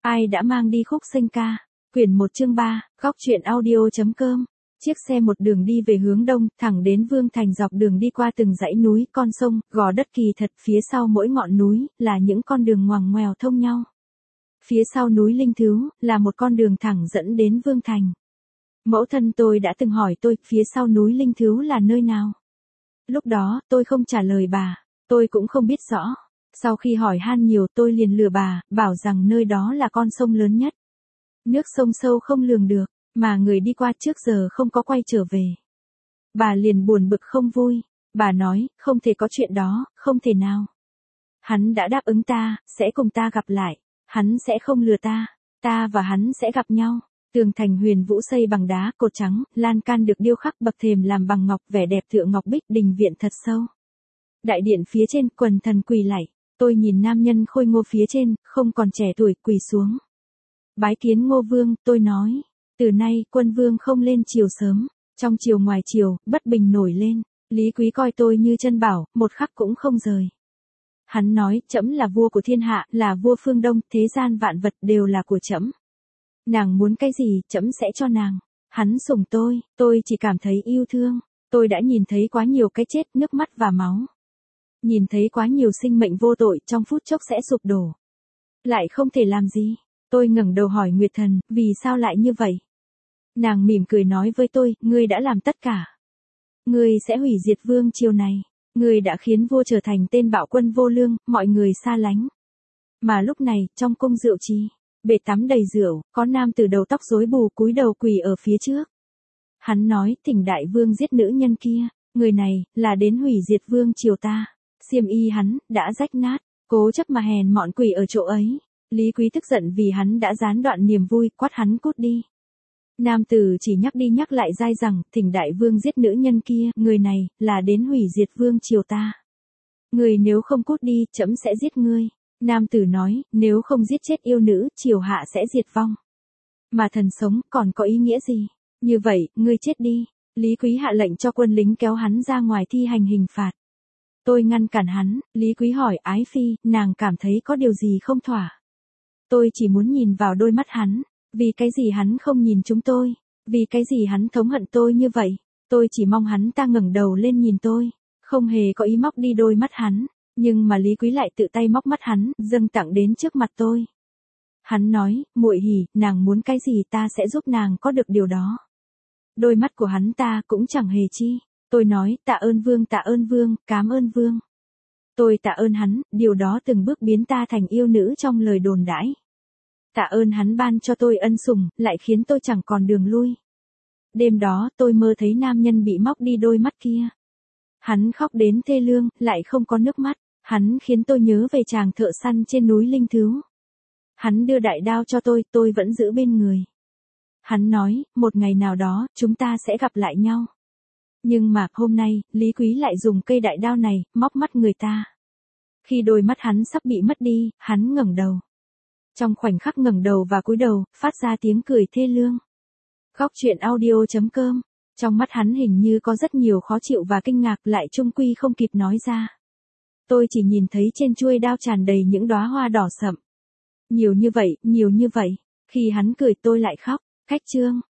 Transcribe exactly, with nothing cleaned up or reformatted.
Ai đã mang đi khúc sinh ca? Quyển một chương ba, góc truyện audio.com. Chiếc xe một đường đi về hướng đông, thẳng đến Vương Thành, dọc đường đi qua từng dãy núi, con sông, gò đất kỳ thật, phía sau mỗi ngọn núi, là những con đường ngoằng ngoèo thông nhau. Phía sau núi Linh Thứu, là một con đường thẳng dẫn đến Vương Thành. Mẫu thân tôi đã từng hỏi tôi, phía sau núi Linh Thứu là nơi nào? Lúc đó, tôi không trả lời bà, tôi cũng không biết rõ. Sau khi hỏi han nhiều tôi liền lừa bà, bảo rằng nơi đó là con sông lớn nhất. Nước sông sâu không lường được, mà người đi qua trước giờ không có quay trở về. Bà liền buồn bực không vui, bà nói, không thể có chuyện đó, không thể nào. Hắn đã đáp ứng ta, sẽ cùng ta gặp lại, hắn sẽ không lừa ta, ta và hắn sẽ gặp nhau. Tường thành huyền vũ xây bằng đá, cột trắng, lan can được điêu khắc, bậc thềm làm bằng ngọc, vẻ đẹp tựa ngọc bích, đình viện thật sâu. Đại điện phía trên, quần thần quỳ lạy. Tôi nhìn nam nhân khôi ngô phía trên, không còn trẻ tuổi, quỳ xuống. Bái kiến Ngô Vương, tôi nói. Từ nay, quân vương không lên triều sớm. Trong triều ngoài triều, bất bình nổi lên. Lý Quý coi tôi như chân bảo, một khắc cũng không rời. Hắn nói, trẫm là vua của thiên hạ, là vua phương Đông, thế gian vạn vật đều là của trẫm. Nàng muốn cái gì, trẫm sẽ cho nàng. Hắn sủng tôi, tôi chỉ cảm thấy yêu thương. Tôi đã nhìn thấy quá nhiều cái chết, nước mắt và máu. Nhìn thấy quá nhiều sinh mệnh vô tội trong phút chốc sẽ sụp đổ. Lại không thể làm gì. Tôi ngẩng đầu hỏi Nguyệt Thần, vì sao lại như vậy? Nàng mỉm cười nói với tôi, ngươi đã làm tất cả. Ngươi sẽ hủy diệt vương triều này. Ngươi đã khiến vua trở thành tên bạo quân vô lương, mọi người xa lánh. Mà lúc này, trong cung rượu trì, bể tắm đầy rượu, có nam tử đầu tóc rối bù cúi đầu quỳ ở phía trước. Hắn nói, Thỉnh đại vương giết nữ nhân kia, người này, là đến hủy diệt vương triều ta. Xiêm y hắn, đã rách nát, cố chấp mà hèn mọn quỷ ở chỗ ấy. Lý Quý tức giận vì hắn đã gián đoạn niềm vui, quát hắn cút đi. Nam tử chỉ nhắc đi nhắc lại dai rằng, Thỉnh đại vương giết nữ nhân kia, người này, là đến hủy diệt vương triều ta. Người nếu không cút đi, trẫm sẽ giết ngươi. Nam tử nói, nếu không giết chết yêu nữ, triều hạ sẽ diệt vong. Mà thần sống, còn có ý nghĩa gì? Như vậy, ngươi chết đi. Lý Quý hạ lệnh cho quân lính kéo hắn ra ngoài thi hành hình phạt. Tôi ngăn cản hắn, Lý Quý hỏi Ái Phi, nàng cảm thấy có điều gì không thỏa. Tôi chỉ muốn nhìn vào đôi mắt hắn, vì cái gì hắn không nhìn chúng tôi, vì cái gì hắn thống hận tôi như vậy. Tôi chỉ mong hắn ta ngẩng đầu lên nhìn tôi, không hề có ý móc đi đôi mắt hắn, nhưng mà Lý Quý lại tự tay móc mắt hắn, dâng tặng đến trước mặt tôi. Hắn nói, muội hỉ, nàng muốn cái gì ta sẽ giúp nàng có được điều đó. Đôi mắt của hắn ta cũng chẳng hề chi. Tôi nói, tạ ơn vương, tạ ơn vương, cám ơn vương. Tôi tạ ơn hắn, điều đó từng bước biến ta thành yêu nữ trong lời đồn đãi. Tạ ơn hắn ban cho tôi ân sủng, lại khiến tôi chẳng còn đường lui. Đêm đó, tôi mơ thấy nam nhân bị móc đi đôi mắt kia. Hắn khóc đến thê lương, lại không có nước mắt. Hắn khiến tôi nhớ về chàng thợ săn trên núi Linh Thứu. Hắn đưa đại đao cho tôi, tôi vẫn giữ bên người. Hắn nói, một ngày nào đó, chúng ta sẽ gặp lại nhau. Nhưng mà, hôm nay, Lý Quý lại dùng cây đại đao này, móc mắt người ta. Khi đôi mắt hắn sắp bị mất đi, hắn ngẩng đầu. Trong khoảnh khắc ngẩng đầu và cúi đầu, phát ra tiếng cười thê lương. Góc truyện audio.com. Trong mắt hắn hình như có rất nhiều khó chịu và kinh ngạc, lại chung quy không kịp nói ra. Tôi chỉ nhìn thấy trên chuôi đao tràn đầy những đóa hoa đỏ sậm. Nhiều như vậy, nhiều như vậy. Khi hắn cười tôi lại khóc. Khách chương.